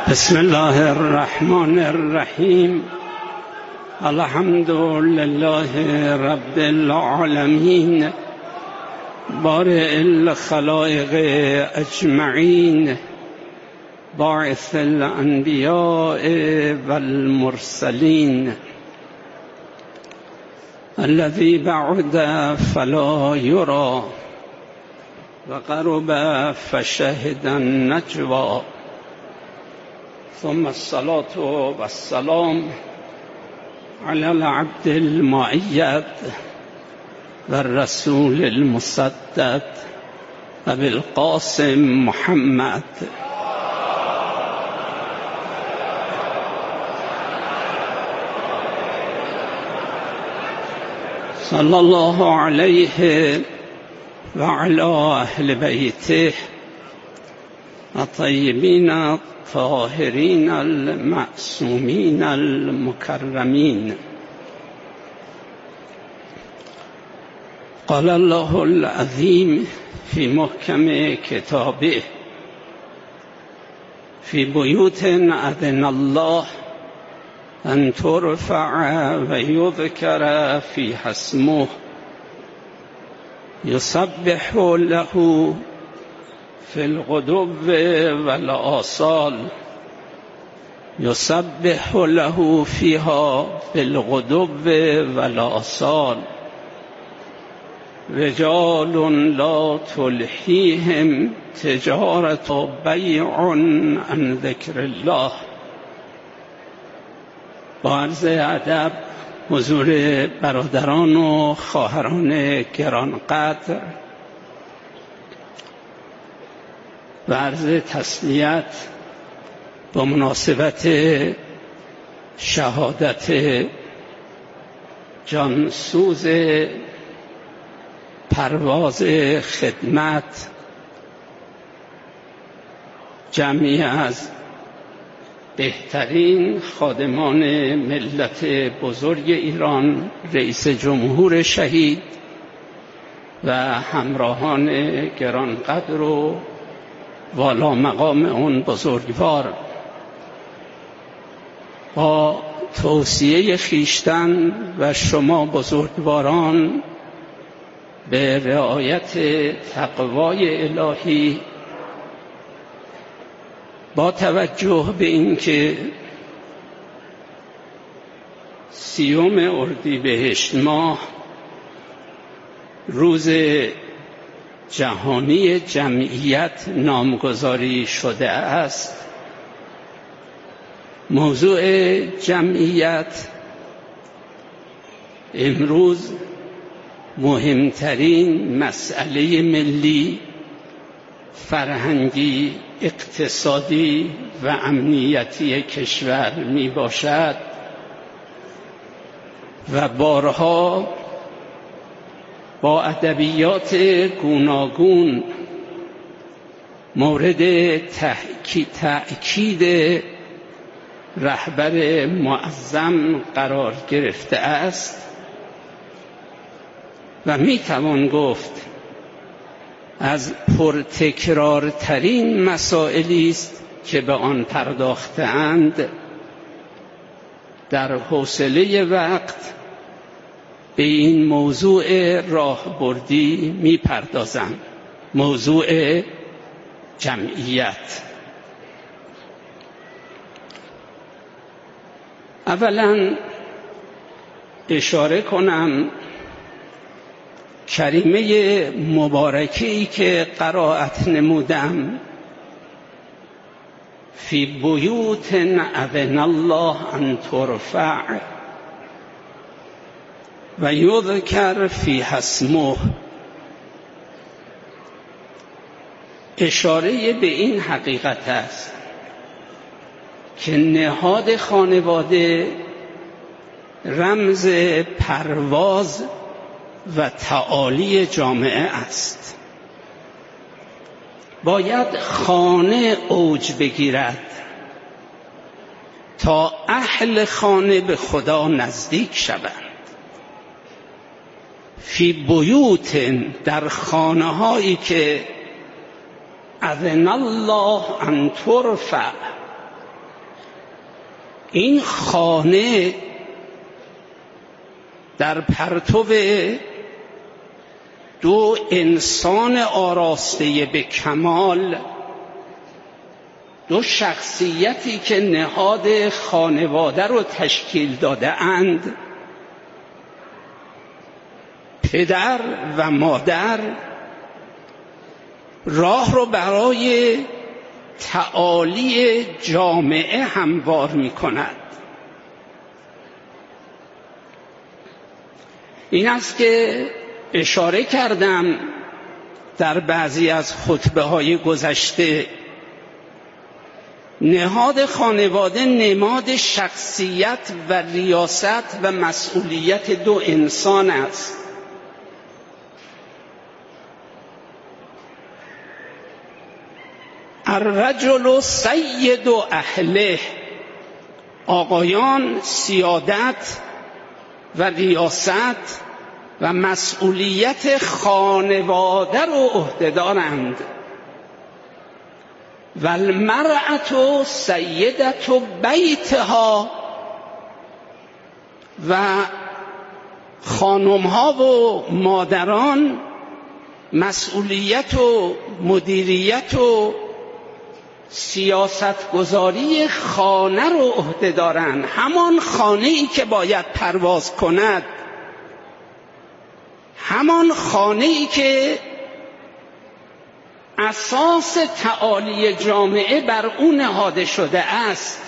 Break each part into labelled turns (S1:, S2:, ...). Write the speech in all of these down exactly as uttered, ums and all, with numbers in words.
S1: بسم الله الرحمن الرحیم. الحمد لله رب العالمین، بارئ الخلائق اجمعین، باعث الانبیاء والمرسلین، الذی بعد فلا یری و قرب فشهد النجوی، ثم الصلاة والسلام على العبد المؤيد والرسول المصدق أبي القاسم محمد صلى الله عليه وعلى أهل بيته الطيبين الطاهرين المعصومين المكرمين. قال الله العظيم في محكم كتابه: في بيوت أذن الله أن ترفع ويذكر فيها اسمه يسبح له في الغدو والآصال، يسبح له فيها بالغدو والآصال، رجال لا تلهيهم تجارة بيع عن ذكر الله. با عرض ادب حضور برادران و خواهران گرانقدر و عرض تسلیت با مناسبت شهادت جانسوز پرواز خدمت جمعی از بهترین خادمان ملت بزرگ ایران، رئیس جمهور شهید و همراهان گرانقدر و والا مقام اون بزرگوار، با توصیه خیشتن و شما بزرگواران به رعایت تقوای الهی، با توجه به اینکه سیوم اردیبهشت ماه روز جهانی جمعیت نامگذاری شده است، موضوع جمعیت امروز مهمترین مسئله ملی، فرهنگی، اقتصادی و امنیتی کشور می باشد و بارها با ادبیات گوناگون مورد تأکید رهبر معظم قرار گرفته است و می توان گفت از پرتکرارترین مسائلی است که به آن پرداخته‌اند. در حوصله وقت به این موضوع راهبردی می پردازم، موضوع جمعیت. اولا اشاره کنم کریمه مبارکه‌ای که قرائت نمودم: فی بیوت اذن الله ان ترفع و یذکر فیها اسمه، اشاره به این حقیقت است که نهاد خانواده رمز پرواز و تعالی جامعه است. باید خانه اوج بگیرد تا اهل خانه به خدا نزدیک شوند. فی بیوت، در خانه هایی که اذن الله ان ترفع، این خانه در پرتو دو انسان آراسته به کمال، دو شخصیتی که نهاد خانواده رو تشکیل داده اند، پدر و مادر، راه رو برای تعالی جامعه هموار می کند. این است که اشاره کردم در بعضی از خطبه های گذشته، نهاد خانواده نماد شخصیت و ریاست و مسئولیت دو انسان است. الرجل سید اهله، آقایان سیادت و ریاست و مسئولیت خانواده رو عهده‌دارند. و المرأة سیدة بیتها، و خانم‌ها و مادران مسئولیت و مدیریت و سیاستگذاری خانه رو عهده دارند. همان خانه‌ای که باید پرواز کند، همان خانه‌ای که اساس تعالی جامعه بر اون نهاده شده است.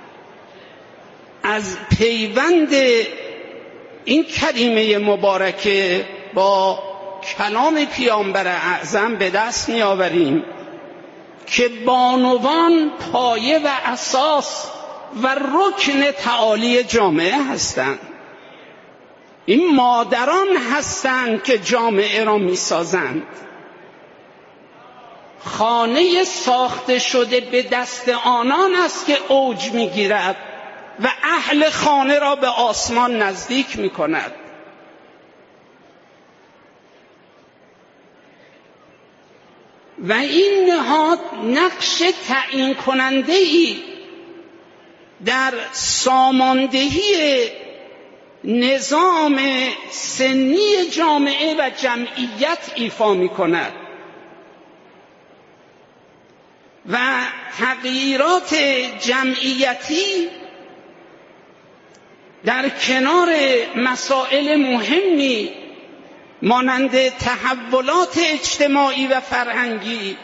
S1: از پیوند این کلمه مبارکه با کلام پیامبر اعظم به دست می آوریم که بانوان پایه و اساس و رکن تعالی جامعه هستند. این مادران هستند که جامعه را می سازند. خانه ساخته شده به دست آنان است که اوج می گیرد و اهل خانه را به آسمان نزدیک می کند. و این نهاد نقش تعیین کننده‌ای در ساماندهی نظام سنی جامعه و جمعیت ایفا می کند و تغییرات جمعیتی در کنار مسائل مهمی مانند تحولات اجتماعی و فرهنگی،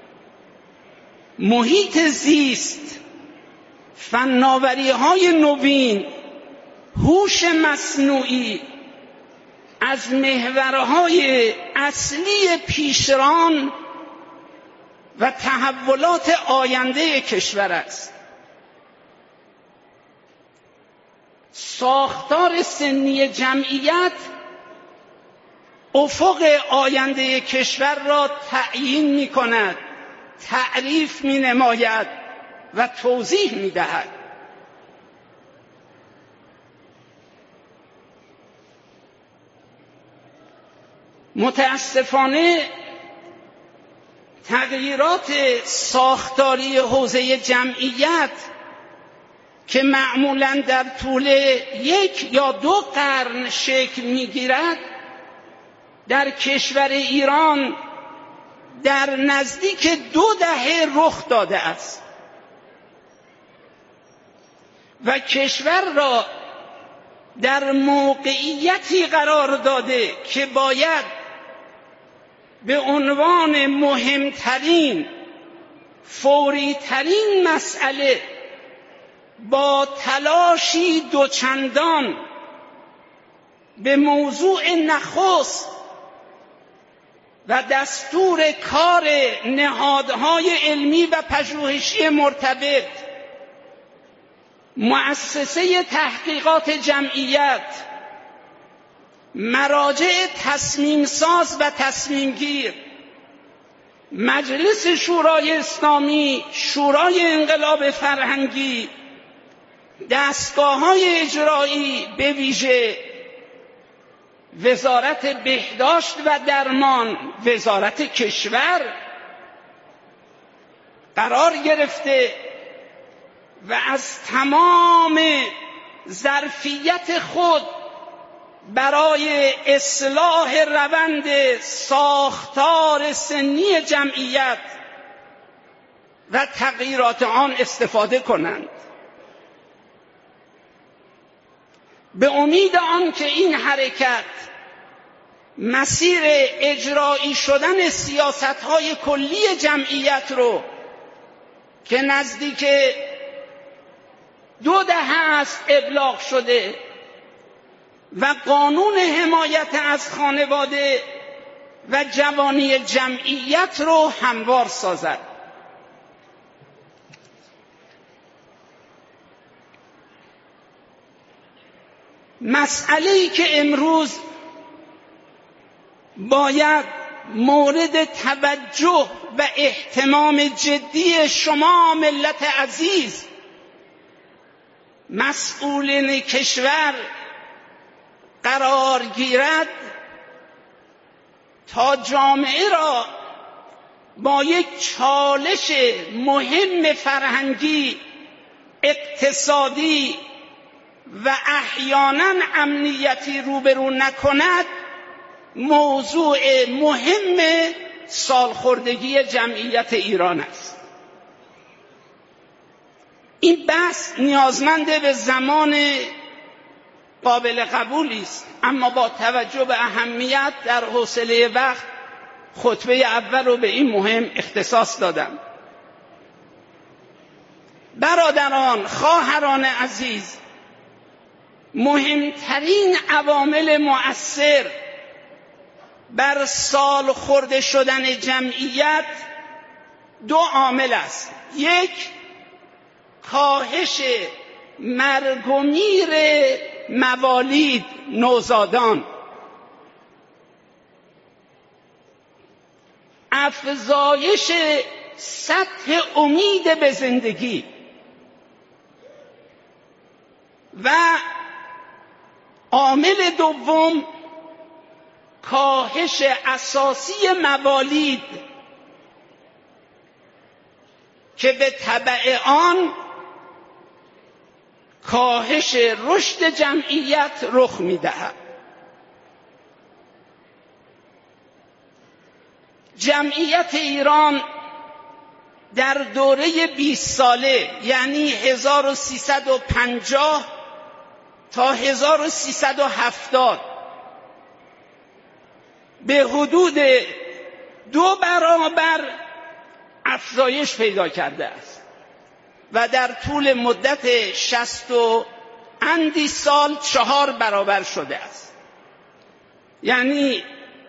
S1: محیط زیست، فناوری‌های نوین، هوش مصنوعی از محورهای اصلی پیشران و تحولات آینده کشور است. ساختار سنی جمعیت افق آینده کشور را تعیین می کند، تعریف می نماید و توضیح می دهد. متاسفانه تغییرات ساختاری حوزه جمعیت که معمولاً در طول یک یا دو قرن شکل می‌گیرد، در کشور ایران در نزدیک دو دهه رخ داده است و کشور را در موقعیتی قرار داده که باید به عنوان مهمترین فوریترین مسئله با تلاشی دوچندان به موضوع نخست و دستور کار نهادهای علمی و پژوهشی مرتبط، مؤسسه تحقیقات جمعیت، مراجع تصمیم ساز و تصمیم گیر، مجلس شورای اسلامی، شورای انقلاب فرهنگی، دستگاه‌های اجرایی به ویژه وزارت بهداشت و درمان، وزارت کشور قرار گرفته و از تمام ظرفیت خود برای اصلاح روند ساختار سنی جمعیت و تغییرات آن استفاده کنند. به امید آن که این حرکت مسیر اجرایی شدن سیاست‌های کلی جمعیت رو که نزدیک دو دهه است ابلاغ شده و قانون حمایت از خانواده و جوانی جمعیت رو هموار سازد. مسئله‌ای که امروز باید مورد توجه و اهتمام جدی شما ملت عزیز مسئولین کشور قرار گیرد تا جامعه را با یک چالش مهم فرهنگی، اقتصادی و احیانا امنیتی روبرو نکند، موضوع مهم سالخوردگی جمعیت ایران است. این بحث نیازمند به زمان قابل قبولی است، اما با توجه به اهمیت در حوصله وقت خطبه اول رو به این مهم اختصاص دادم. برادران، خواهران عزیز، مهمترین عوامل مؤثر بر سال خورده شدن جمعیت دو عامل است. یک، کاهش مرگ و میر موالید، نوزادان، افزایش سطح امید به زندگی و عامل دوم، کاهش اساسی موالید که به تبع آن کاهش رشد جمعیت رخ می‌دهد. جمعیت ایران در دوره بیست ساله، یعنی هزار و سیصد و پنجاه تا هزار و سیصد و هفتاد، به حدود دو برابر افزایش پیدا کرده است و در طول مدت شصت و اندی سال چهار برابر شده است. یعنی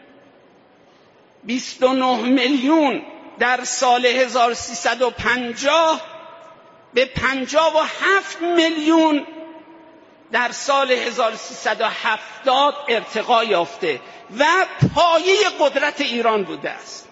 S1: بیست و نه میلیون در سال هزار و سیصد و پنجاه به پنجاه و هفت میلیون در سال هزار و سیصد و هفتاد ارتقا یافته و پایه قدرت ایران بوده است.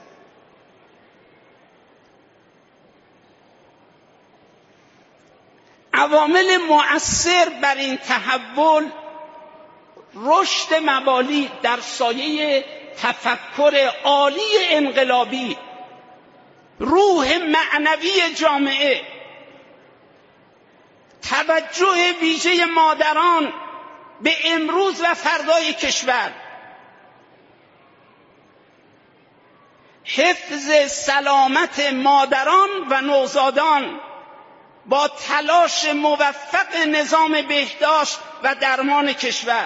S1: عوامل مؤثر بر این تحول رشد موالید در سایه تفکر عالی انقلابی، روح معنوی جامعه، توجه ویژه مادران به امروز و فردای کشور، حفظ سلامت مادران و نوزادان با تلاش موفق نظام بهداشت و درمان کشور،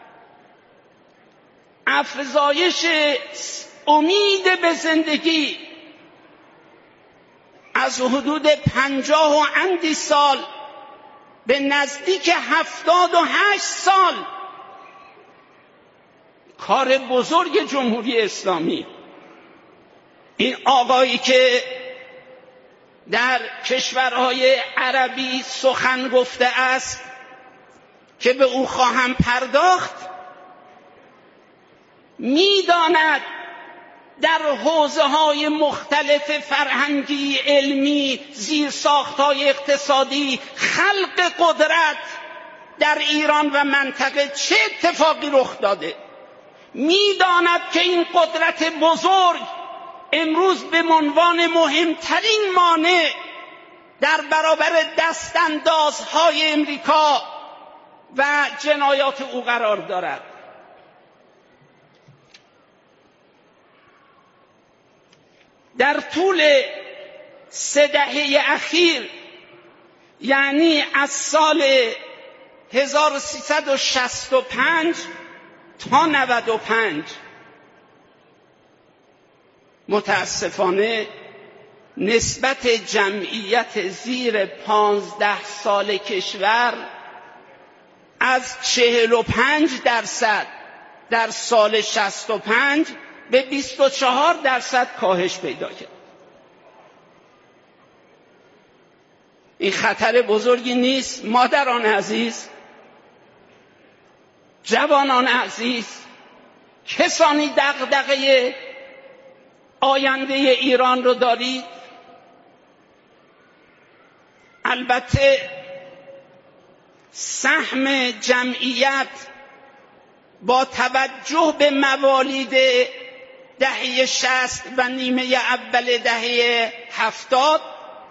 S1: افزایش امید به زندگی از حدود پنجاه و اندی سال به نزدیک هفتاد و هشت سال، کار بزرگ جمهوری اسلامی. این آقایی که در کشورهای عربی سخن گفته است که به او خواهم پرداخت، می‌داند در حوزه‌های مختلف فرهنگی، علمی، زیرساخت‌های اقتصادی، خلق قدرت در ایران و منطقه چه اتفاقی رخ داده. می‌داند که این قدرت بزرگ امروز به عنوان مهمترین مانع در برابر دستاندازهای امریکا و جنایات او قرار دارد. در طول سه دهه اخیر، یعنی از سال هزار و سیصد و شصت و پنج تا نود و پنج، متاسفانه نسبت جمعیت زیر پانزده سال کشور از چهل و پنج درصد در سال شصت و پنج به بیست و چهار درصد کاهش پیدا کرد. این خطر بزرگی نیست مادران عزیز، جوانان عزیز، کسانی دغدغه آینده ایران رو دارید؟ البته سهم جمعیت با توجه به موالید دهه شصت و نیمه اول دهه هفتاد،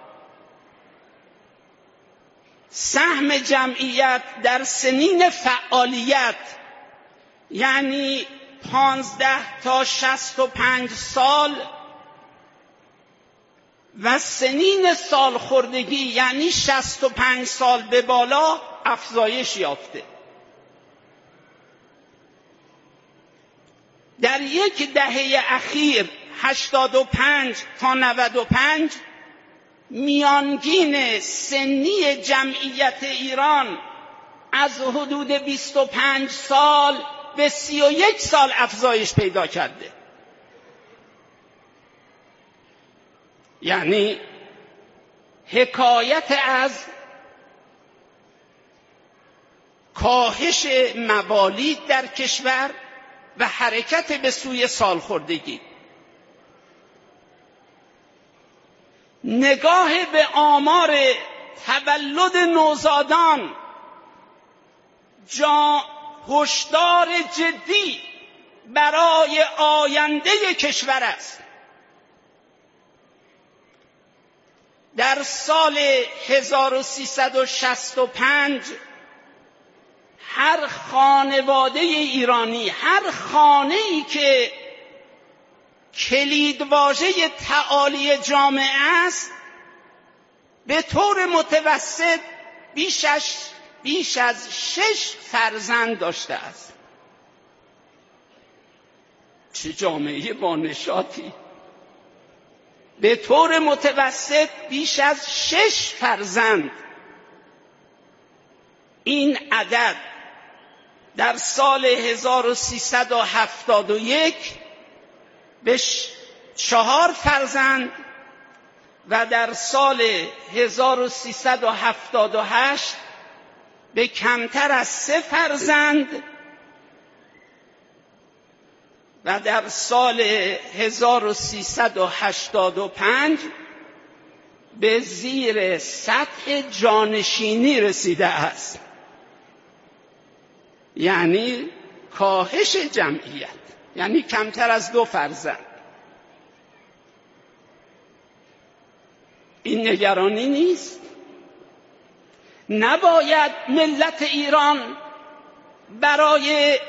S1: سهم جمعیت در سنین فعالیت، یعنی پانزده تا شصت و پنج سال و سنین سالخوردگی، یعنی شصت و پنج سال به بالا، افزایش یافته. در یک دهه اخیر هشتاد و پنج تا نود و پنج میانگین سنی جمعیت ایران از حدود بیست و پنج سال به سی و یک سال افزایش پیدا کرده. یعنی حکایت از کاهش موالید در کشور و حرکت به سوی سالخوردگی. نگاه به آمار تولد نوزادان جا هشدار جدی برای آینده کشور است. در سال هزار و سیصد و شصت و پنج هر خانواده ایرانی، هر خانه‌ای که کلیدواژه تعالی جامعه است، به طور متوسط بیش از بیش از شش فرزند داشته است. چه جامعه بانشاطی! به طور متوسط بیش از شش فرزند. این عدد در سال هزار و سیصد و هفتاد و یک به چهار فرزند و در سال هزار و سیصد و هفتاد و هشت به کمتر از سه فرزند و در سال هزار و سیصد و هشتاد و پنج به زیر سطح جانشینی رسیده است. یعنی کاهش جمعیت، یعنی کمتر از دو فرزند. این نگرانی نیست؟ نباید ملت ایران برای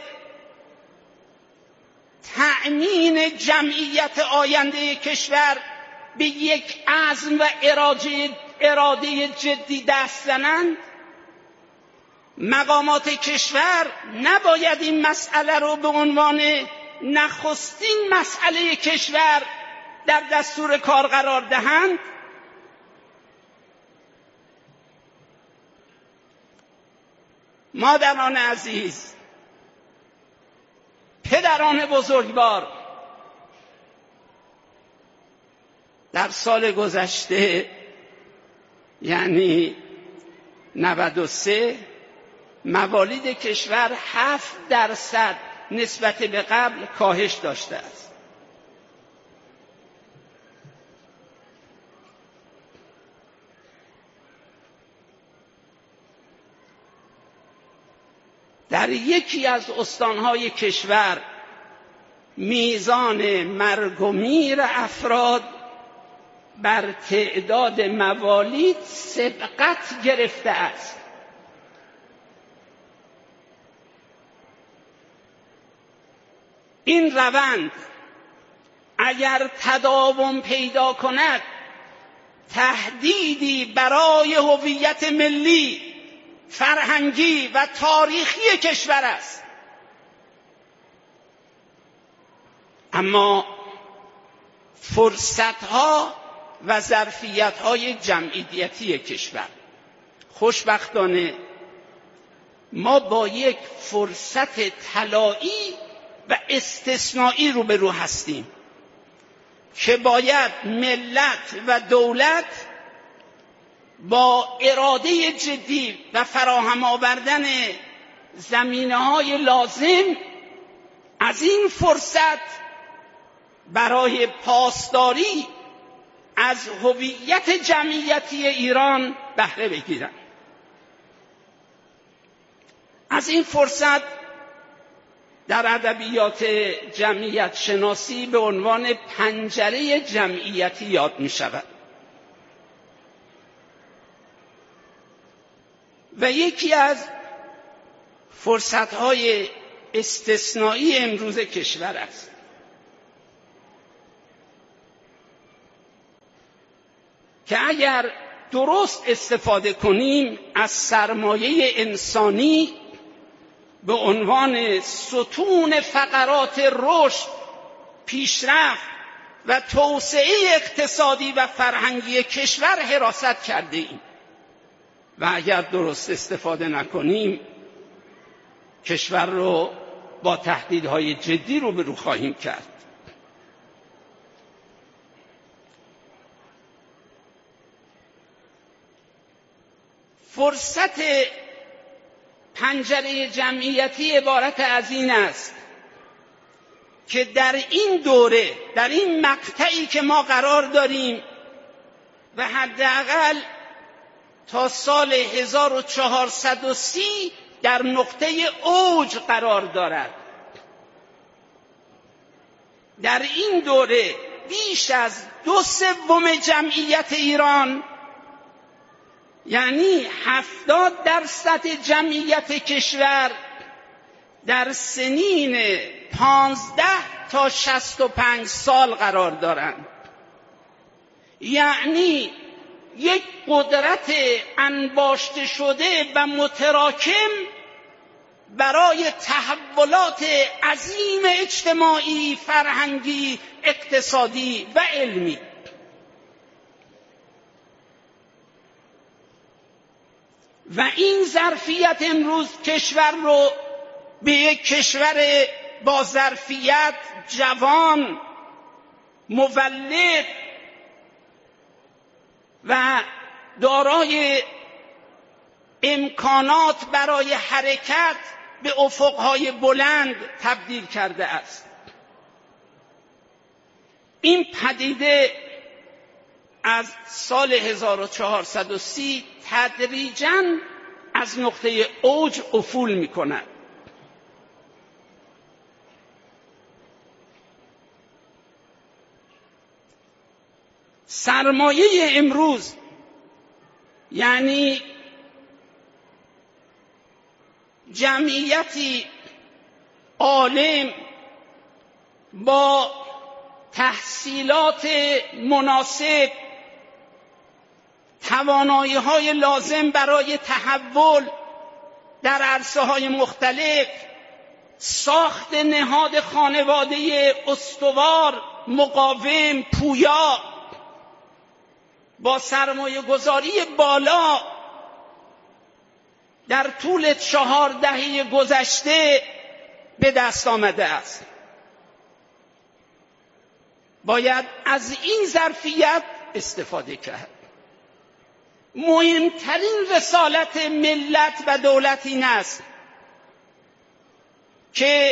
S1: تأمین جمعیت آینده کشور به یک عزم و اراده اراده جدی دست زنند؟ مقامات کشور نباید این مسئله رو به عنوان نخستین مسئله کشور در دستور کار قرار دهند؟ مادران عزیز، پدران بزرگوار، در سال گذشته یعنی نود و سه موالید کشور هفت درصد نسبت به قبل کاهش داشته است. در یکی از استانهای کشور میزان مرگ و میر افراد بر تعداد موالید سبقت گرفته است. این روند اگر تداوم پیدا کند تهدیدی برای هویت ملی، فرهنگی و تاریخی کشور است. اما فرصت‌ها و ظرفیت‌های جمعیتی کشور، خوشبختانه ما با یک فرصت طلایی و استثنایی روبرو هستیم که باید ملت و دولت با اراده جدی و فراهم آوردن زمینه‌های لازم از این فرصت برای پاسداری از هویت جمعیتی ایران بهره بگیرند. از این فرصت در ادبیات جمعیت شناسی به عنوان پنجره جمعیتی یاد می شود و یکی از فرصت‌های استثنایی امروز کشور است. که اگر درست استفاده کنیم از سرمایه انسانی به عنوان ستون فقرات رشد، پیشرفت و توسعه اقتصادی و فرهنگی کشور حراست کرده ایم و اگر درست استفاده نکنیم کشور رو با تهدیدهای جدی روبرو خواهیم کرد. فرصت پنجره جمعیتی عبارت از این است که در این دوره، در این مقطعی که ما قرار داریم و حداقل تا سال هزار و چهارصد و سی در نقطه اوج قرار دارد، در این دوره بیش از دو سوم جمعیت ایران، یعنی هفتاد درصد جمعیت کشور، در سنین پانزده تا شصت و پنج سال قرار دارند. یعنی یک قدرت انباشته شده و متراکم برای تحولات عظیم اجتماعی، فرهنگی، اقتصادی و علمی. و این ظرفیت امروز کشور رو به یک کشور با ظرفیت، جوان، مولد و دارای امکانات برای حرکت به افقهای بلند تبدیل کرده است. این پدیده از سال هزار و چهارصد و سی تدریجاً از نقطه اوج افول می کند. سرمایه امروز یعنی جمعیتی عالم با تحصیلات مناسب، توانایی‌های لازم برای تحول در عرصه‌های مختلف، ساخت نهاد خانواده استوار، مقاوم، پویا، با سرمایه گذاری بالا در طول چهار دهه گذشته به دست آمده است. باید از این ظرفیت استفاده کرد. مهمترین رسالت ملت و دولت این است که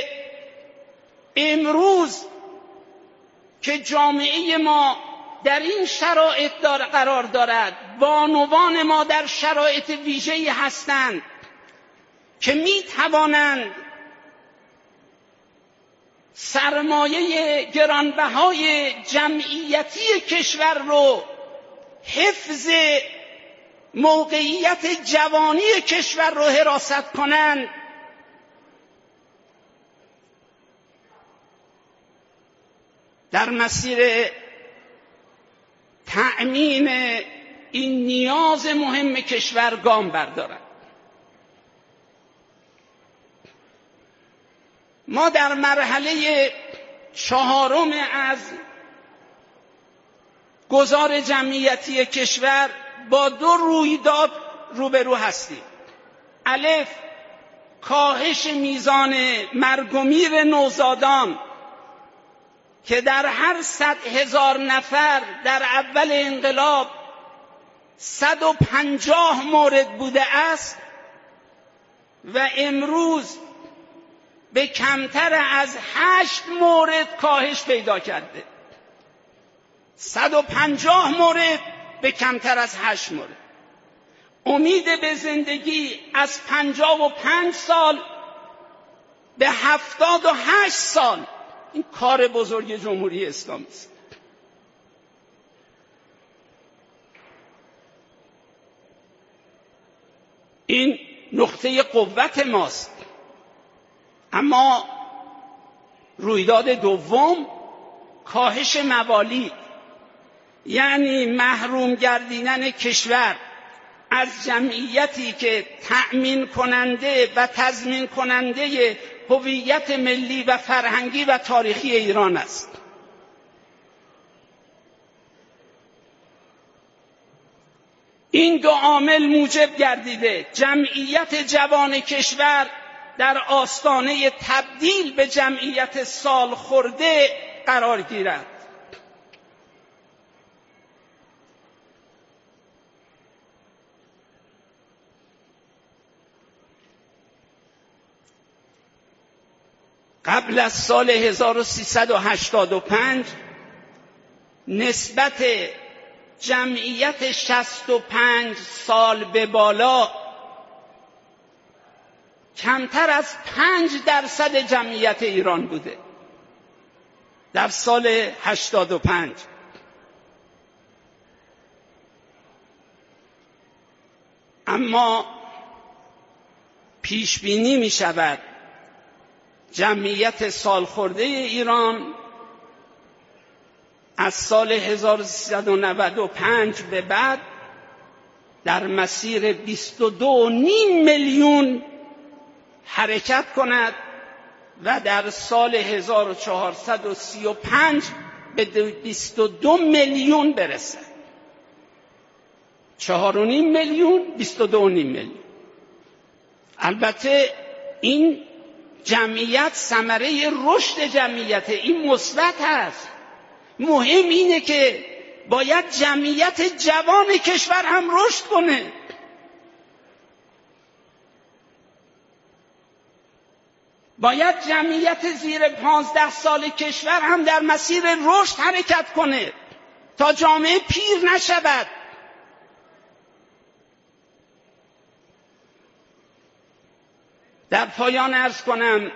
S1: امروز که جامعه ما در این شرایط قرار دارد، بانوان ما در شرایط ویژه‌ای هستند که می توانند سرمایه گرانبهای جمعیتی کشور رو حفظ موقعیت جوانی کشور رو حراست کنند، در مسیر تأمین این نیاز مهم کشور گام بردارند. ما در مرحله چهارم از گذار جمعیتی کشور با دو رویداد روبرو هستیم. الف، کاهش میزان مرگ و میر نوزادان که در هر صد هزار نفر در اول انقلاب صد و پنجاه مورد بوده است و امروز به کمتر از هشت مورد کاهش پیدا کرده. صد و پنجاه مورد به کمتر از هشت مورد. امید به زندگی از پنجاه و پنج سال به هفتاد و هشت سال. این کار بزرگ جمهوری اسلامی است. این نقطه قوت ماست. اما رویداد دوم، کاهش موالید، یعنی محروم گردیدن کشور از جمعیتی که تأمین کننده و تضمین کننده هویت ملی و فرهنگی و تاریخی ایران است. این دو عامل موجب گردیده جمعیت جوان کشور در آستانه تبدیل به جمعیت سال خورده قرار گیرد. قبل از سال هزار و سیصد و هشتاد و پنج نسبت جمعیت شصت و پنج سال به بالا کمتر از پنج درصد جمعیت ایران بوده در سال هشتاد و پنج. اما پیش بینی می شود جمعیت سالخورده ایران از سال هزار و سیصد و نود و پنج به بعد در مسیر بیست و دو و نیم میلیون حرکت کند و در سال هزار و چهارصد و سی و پنج به بیست و دو میلیون برسد. چهار و نیم میلیون، بیست و دو و نیم میلیون. البته این جمعیت ثمره رشد جمعیت، این مثبت هست. مهم اینه که باید جمعیت جوان کشور هم رشد کنه. باید جمعیت زیر پانزده سال کشور هم در مسیر رشد حرکت کنه تا جامعه پیر نشود. در پایان عرض کنم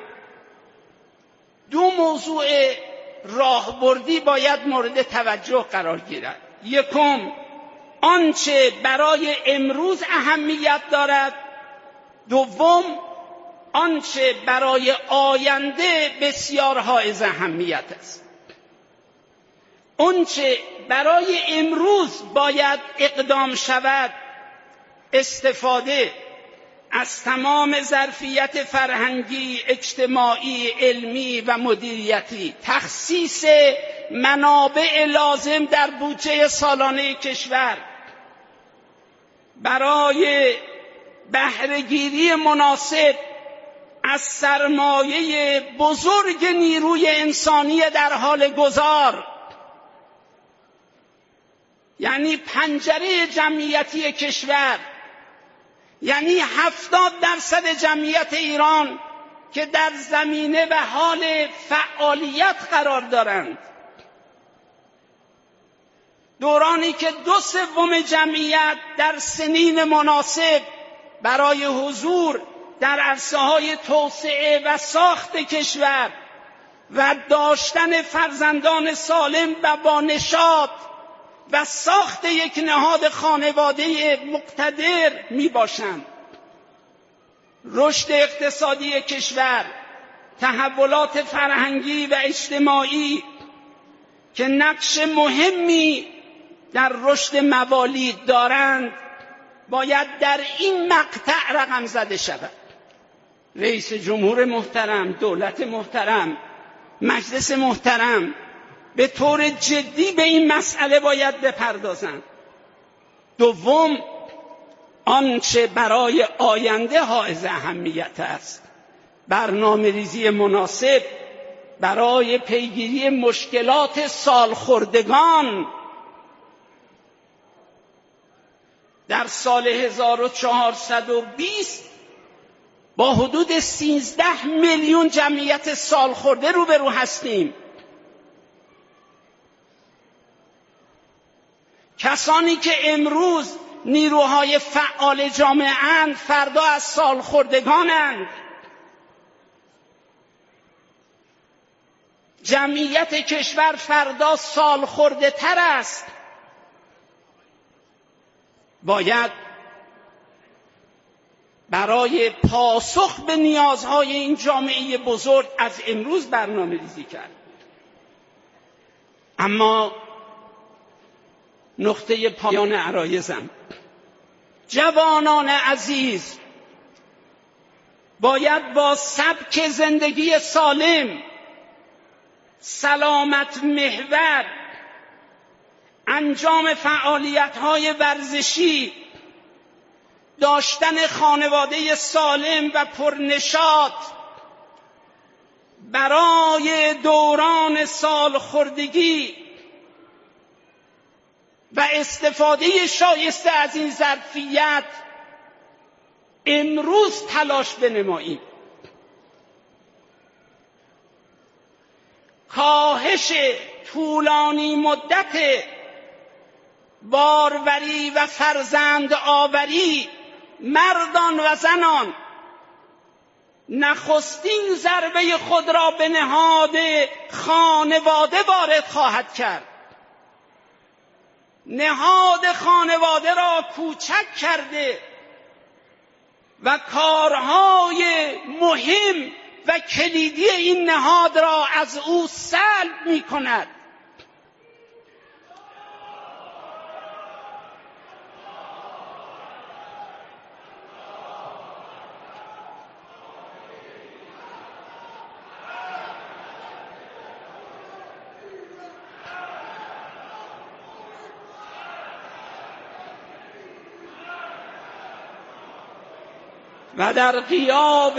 S1: دو موضوع راهبردی باید مورد توجه قرار گیرد. یکم آنچه برای امروز اهمیت دارد، دوم آنچه برای آینده بسیار حائز اهمیت است. آنچه برای امروز باید اقدام شود، استفاده از تمام ظرفیت فرهنگی، اجتماعی، علمی و مدیریتی، تخصیص منابع لازم در بودجه سالانه کشور برای بهره‌گیری مناسب از سرمایه بزرگ نیروی انسانی در حال گذار، یعنی پنجره جمعیتی کشور، یعنی هفتاد درصد جمعیت ایران که در زمینه و حال فعالیت قرار دارند. دورانی که دو سوم جمعیت در سنین مناسب برای حضور در عرصه‌های توسعه و ساخت کشور و داشتن فرزندان سالم و با نشاط و ساخت یک نهاد خانواده مقتدر می باشند. رشد اقتصادی کشور، تحولات فرهنگی و اجتماعی که نقش مهمی در رشد موالید دارند باید در این مقطع رقم زده شود. رئیس جمهور محترم، دولت محترم، مجلس محترم به طور جدی به این مسئله باید بپردازند. دوم، آنچه برای آینده حائز اهمیت است، برنامه‌ریزی مناسب برای پیگیری مشکلات سالخوردگان. در سال هزار و چهارصد و بیست با حدود سیزده میلیون جمعیت سالخورده روبرو هستیم. کسانی که امروز نیروهای فعال جامعه اند فردا از سالخوردگانند. جمعیت کشور فردا سالخورده تر است. باید برای پاسخ به نیازهای این جامعه بزرگ از امروز برنامه ریزی کرد. اما نقطه پایان عرایزم، جوانان عزیز باید با سبک زندگی سالم، سلامت محور، انجام فعالیت‌های ورزشی، داشتن خانواده سالم و پرنشاط برای دوران سالخوردگی و استفاده شایسته از این ظرفیت امروز تلاش بنماییم. کاهش طولانی مدت باروری و فرزند آوری مردان و زنان نخستین ضربه خود را به نهاد خانواده وارد خواهد کرد. نهاد خانواده را کوچک کرده و کارهای مهم و کلیدی این نهاد را از او سلب می کند. و در غیاب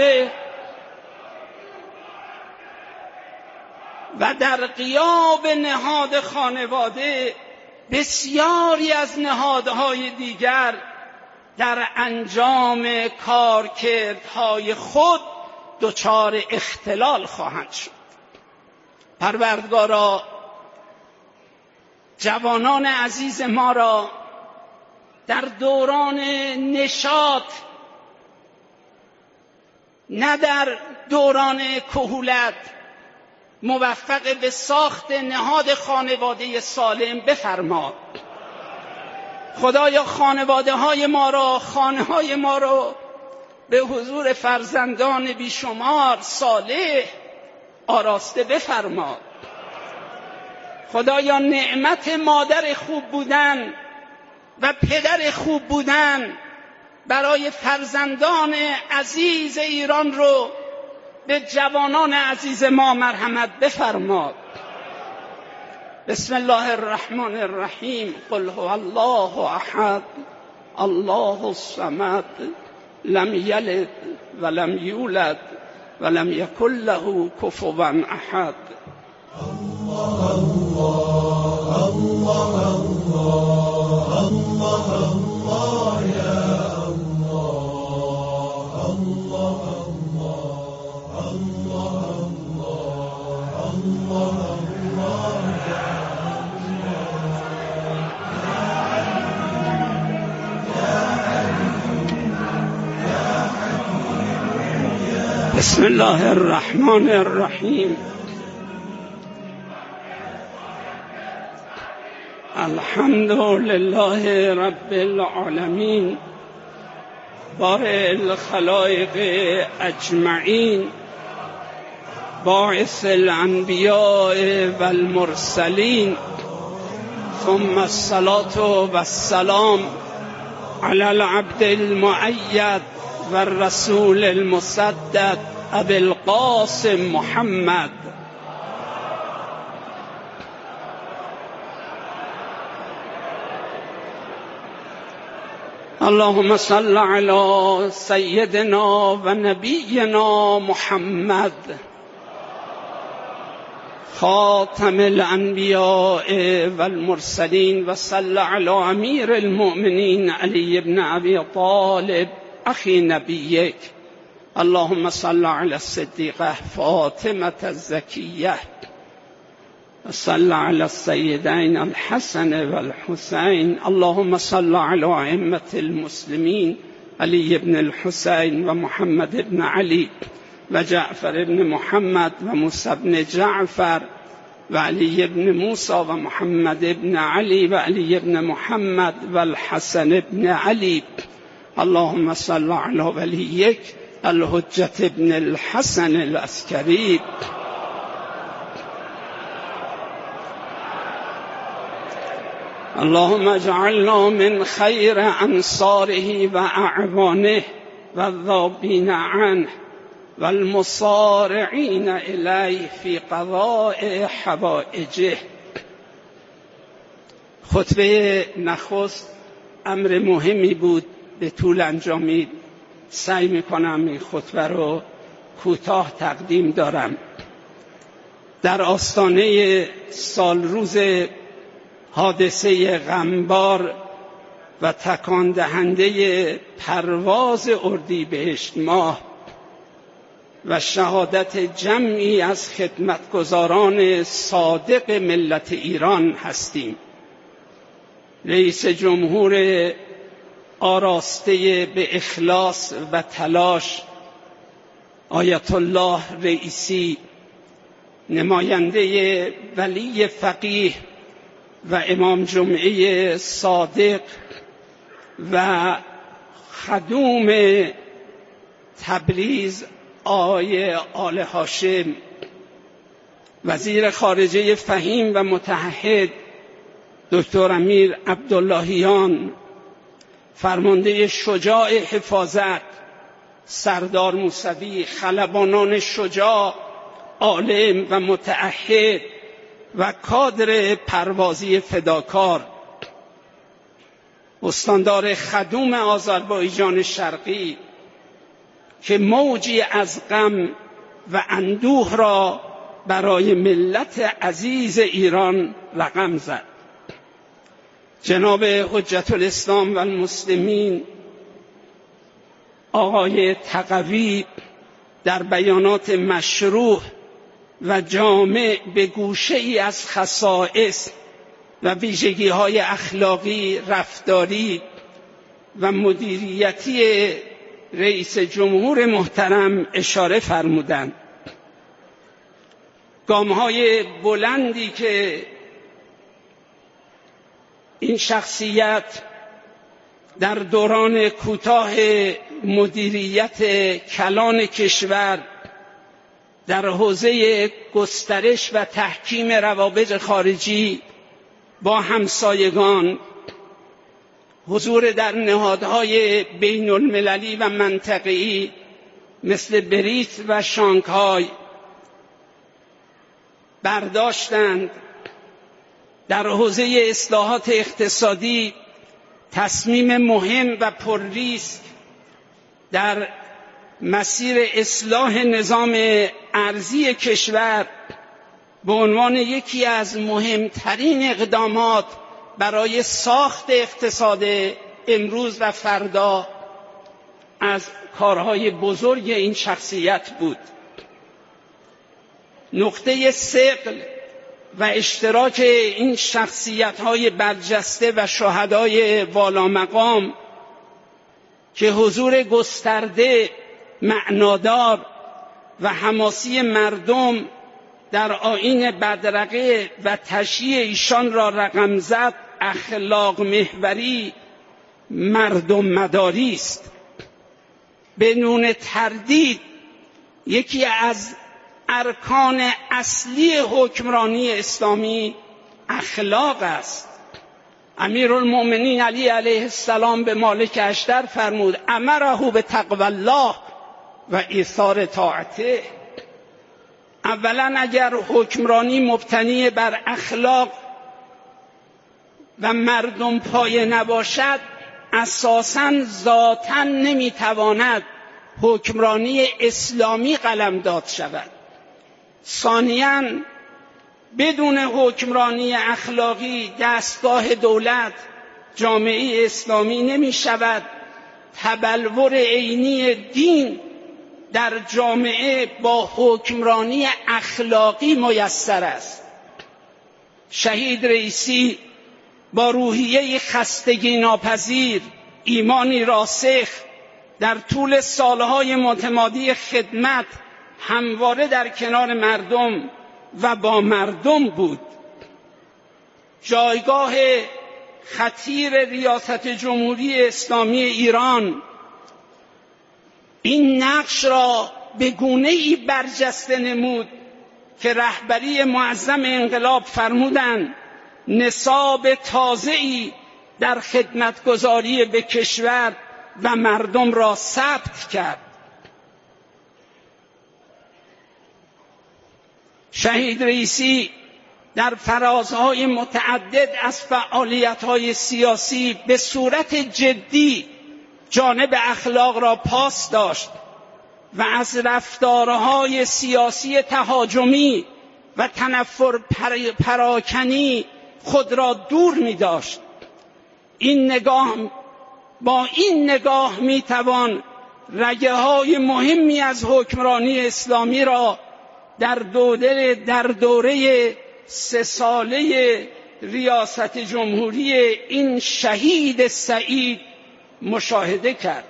S1: و در غیاب نهاد خانواده بسیاری از نهادهای دیگر در انجام کارکردهای خود دچار اختلال خواهند شد. پروردگارا جوانان عزیز ما را در دوران نشاط، نه در دوران کهولت، موفق به ساخت نهاد خانواده سالم بفرما. خدایا خانواده های ما را، خانه های ما را به حضور فرزندان بیشمار صالح آراسته بفرما. خدایا نعمت مادر خوب بودن و پدر خوب بودن برای فرزندان عزیز ایران رو به جوانان عزیز ما مرحمت بفرما. بسم الله الرحمن الرحیم. قل هو الله احد الله الصمد لم یلد ولم یولد ولم یکن له کفوا احد. الله الله الله الله الله الله یا بسم الله الرحمن الرحیم. الحمد لله رب العالمين بارئ الخلائق اجمعین باعث الانبیاء والمرسلین ثم الصلاة والسلام على العبد المؤید والرسول المسدد ابی القاسم محمد. اللهم صل على سيدنا و نبينا محمد خاتم الانبیاء والمرسلین و صل على امیر المؤمنین علی بن ابی طالب اخی نبیک. اللهم صل على الصدیقه فاطمة الزکیه و صل على السيدين الحسن والحسين. اللهم صل على ائمة المسلمين علي بن الحسين و محمد بن علي و جعفر بن محمد و موسى بن جعفر و علی بن موسى و محمد بن علي و علی بن محمد و الحسن بن علي. اللهم صل على وليك الحجة بن الحسن العسكري. اللهم اجعلنا من خير انصاره و اعوانه و الذابین عنه و المصارعین الیه فی قضاء حوائجه. خطبه نخست امر مهمی بود، به طول انجامید. سعی میکنم این خطبه رو کوتاه تقدیم دارم. در آستانه سال روز حادثه غمبار و تکان دهنده پرواز اردیبهشت ماه و شهادت جمعی از خدمتگزاران صادق ملت ایران هستیم. رئیس جمهور آراسته به اخلاص و تلاش آیت الله رئیسی، نماینده ولی فقیه و امام جمعه صادق و خدوم تبریز آقای آل هاشم، وزیر خارجه فهیم و متعهد دکتر امیر عبداللهیان، فرمانده شجاع حفاظت سردار موسوی، خلبانان شجاع عالم و متعهد و کادر پروازی فداکار، استاندار خدوم آذربایجان شرقی که موجی از غم و اندوه را برای ملت عزیز ایران رقم زد. جناب حجت الاسلام و المسلمین آقای تقوی در بیانات مشروح و جامع به گوشه ای از خصائص و ویژگی های اخلاقی، رفتاری و مدیریتی رئیس جمهور محترم اشاره فرمودند. گام های بلندی که این شخصیت در دوران کوتاه مدیریت کلان کشور در حوزه گسترش و تحکیم روابط خارجی با همسایگان، حضور در نهادهای بین المللی و منطقه‌ای مثل بریت و شانگهای برداشتند. در حوزه اصلاحات اقتصادی تصمیم مهم و پرریسک در مسیر اصلاح نظام ارضی کشور به عنوان یکی از مهمترین اقدامات برای ساخت اقتصاد امروز و فردا از کارهای بزرگ این شخصیت بود. نقطه ثقل و اشتراک این شخصیت‌های برجسته و شهدای والامقام که حضور گسترده، معنادار و حماسی مردم در آیین بدرقه و تشییع ایشان را رقم زد اخلاق محوری مردم مداری است. بدون تردید یکی از ارکان اصلی حکمرانی اسلامی اخلاق است. امیرالمؤمنین علی علیه السلام به مالک اشتر فرمود امره به تقوی الله و ایثار طاعته. اولا اگر حکمرانی مبتنی بر اخلاق و مردم پایه نباشد اساساً ذاتاً نمیتواند حکمرانی اسلامی قلمداد شود. ثانیاً بدون حکمرانی اخلاقی دستگاه دولت جامعه اسلامی نمی شود. تبلور عینی دین در جامعه با حکمرانی اخلاقی میسر است. شهید رئیسی با روحیه خستگی ناپذیر، ایمانی راسخ، در طول سالهای متمادی خدمت همواره در کنار مردم و با مردم بود. جایگاه خطیر ریاست جمهوری اسلامی ایران این نقش را به گونه‌ای برجسته نمود که رهبری معظم انقلاب فرمودند نصاب تازه‌ای در خدمتگزاری به کشور و مردم را ثبت کرد. شهید رئیسی در فرازهای متعدد از فعالیت‌های سیاسی به صورت جدی جانب اخلاق را پاس داشت و از رفتارهای سیاسی تهاجمی و تنفر پراکنی خود را دور می داشت. این نگاه با این نگاه می توان رگه های مهمی از حکمرانی اسلامی را در دوره در دوره سه ساله ریاست جمهوری این شهید سعید مشاهده کرد.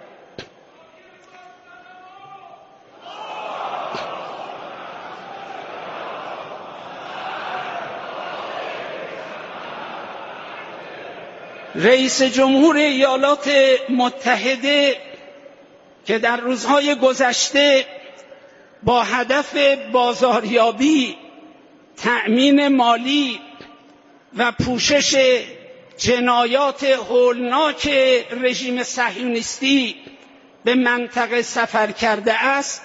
S1: رئیس جمهور ایالات متحده که در روزهای گذشته با هدف بازاریابی، تأمین مالی و پوشش جنایات هولناک رژیم صهیونیستی به منطقه سفر کرده است،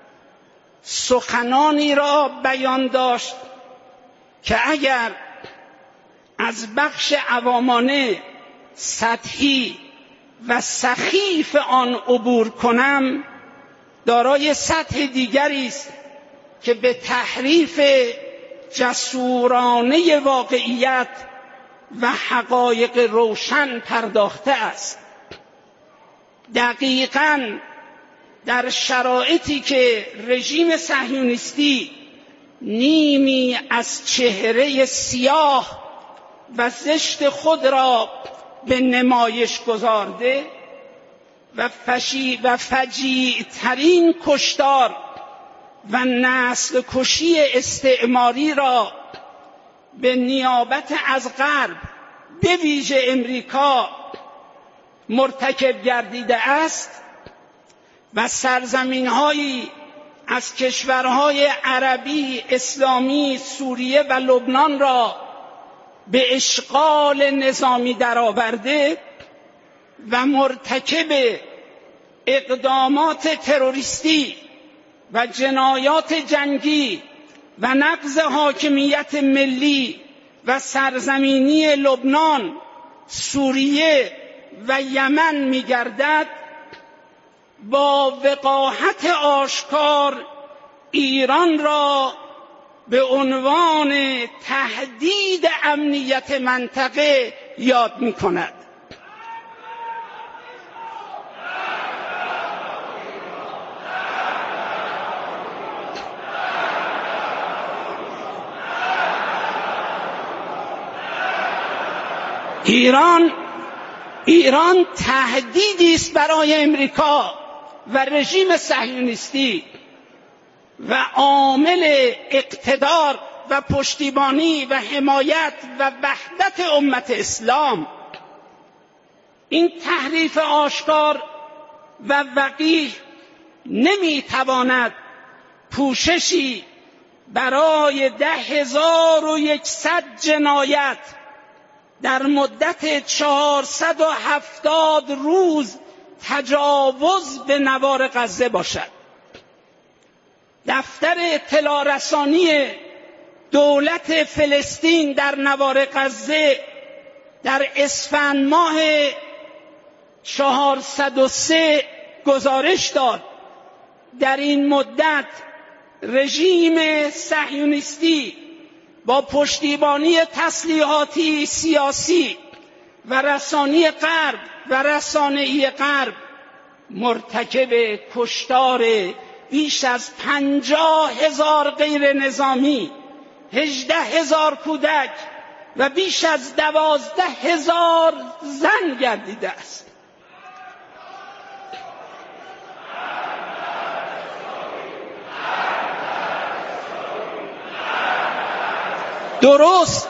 S1: سخنانی را بیان داشت که اگر از بخش عوامانه سطحی و سخیف آن عبور کنم دارای سطح دیگری است که به تحریف جسورانه واقعیت و حقایق روشن پرداخته است. دقیقاً در شرایطی که رژیم صهیونیستی نیمی از چهره سیاه و زشت خود را به نمایش گذارده و فشی و فجیع ترین کشتار و نسل کشی استعماری را به نیابت از غرب به ویژه امریکا مرتکب گردیده است و سرزمین‌هایی از کشورهای عربی، اسلامی، سوریه و لبنان را به اشغال نظامی درآورده و مرتکب اقدامات تروریستی و جنایات جنگی و نقض حاکمیت ملی و سرزمینی لبنان، سوریه و یمن می‌گردد، با وقاحت آشکار ایران را به عنوان تهدید امنیت منطقه یاد می‌کند. ایران ایران تهدیدی است برای امریکا و رژیم صهیونیستی و عامل اقتدار و پشتیبانی و حمایت و وحدت امت اسلام. این تحریف آشکار و وقیح نمیتواند پوششی برای ده هزار و یکصد جنایت در مدت چهارصد و هفتاد روز تجاوز به نوار غزه باشد. دفتر اطلاع رسانی دولت فلسطین در نوار غزه در اسفند ماه چهارصد و سه گزارش داد در این مدت رژیم صهیونیستی با پشتیبانی تسلیحاتی سیاسی و رسانی غرب و رسانه‌ای غرب مرتکب کشتار بیش از پنجاه هزار غیر نظامی، هجده هزار کودک و بیش از دوازده هزار زن گردیده است. درست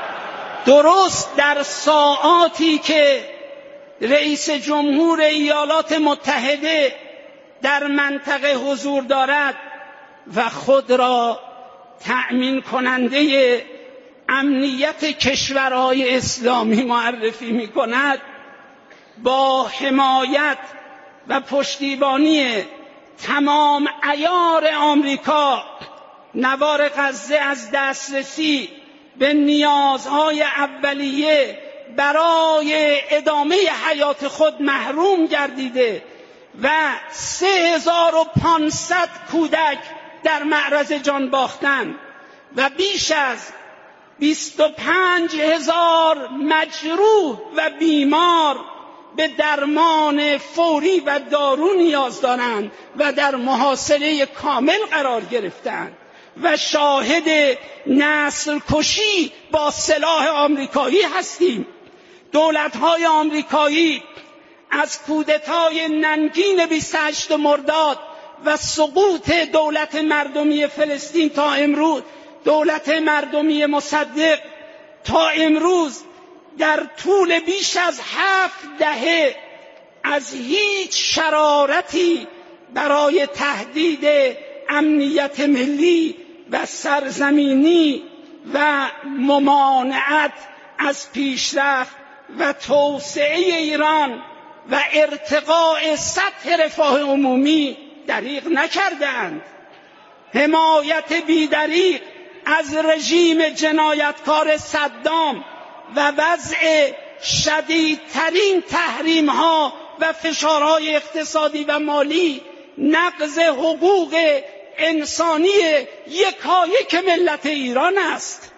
S1: درست در ساعاتی که رئیس جمهور ایالات متحده در منطقه حضور دارد و خود را تأمین کننده امنیت کشورهای اسلامی معرفی می کند، با حمایت و پشتیبانی تمام عیار آمریکا نوار غزه از دسترسی به نیازهای اولیه برای ادامه حیات خود محروم گردیده و سه هزار و پانصد کودک در معرض جان باختن و بیش از بیست و پنج هزار مجروح و بیمار به درمان فوری و دارو نیاز دارند و در محاصره کامل قرار گرفتند و شاهد نسل کشی با سلاح آمریکایی هستیم. دولت‌های آمریکایی از کودتای ننگین بیست و هشتم مرداد و سقوط دولت مردمی فلسطین تا امروز، دولت مردمی مصدق تا امروز، در طول بیش از هفت دهه از هیچ شرارتی برای تهدید امنیت ملی و سرزمینی و ممانعت از پیشرفت و توسعه ایران و ارتقاء سطح رفاه عمومی دریغ نکردند. حمایت بیدریغ از رژیم جنایتکار صدام و وضع شدیدترین تحریم‌ها و فشارهای اقتصادی و مالی نقض حقوق انسانی یکایک ملت ایران است.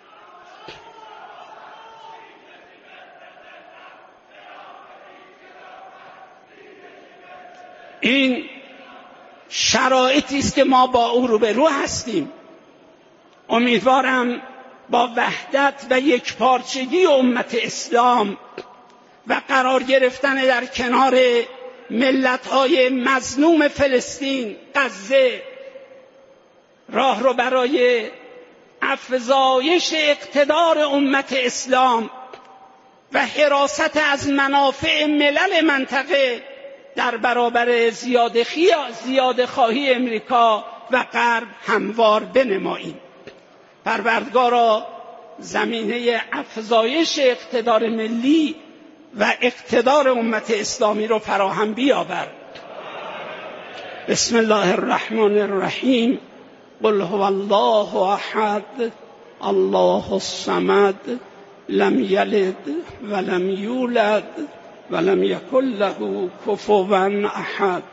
S1: این شرایطی است که ما با او روبرو هستیم. امیدوارم با وحدت و یکپارچگی امت اسلام و قرار گرفتن در کنار ملت‌های مظلوم فلسطین، غزه، راه رو برای افزایش اقتدار امت اسلام و حراست از منافع ملل منطقه در برابر زیاده خواهی امریکا و غرب هموار بنماییم. پروردگارا زمینه افزایش اقتدار ملی و اقتدار امت اسلامی رو فراهم بیاور. بسم الله الرحمن الرحیم. قل هو الله احد الله الصمد لم یلد ولم یولد ولم یکن له کفوا احد.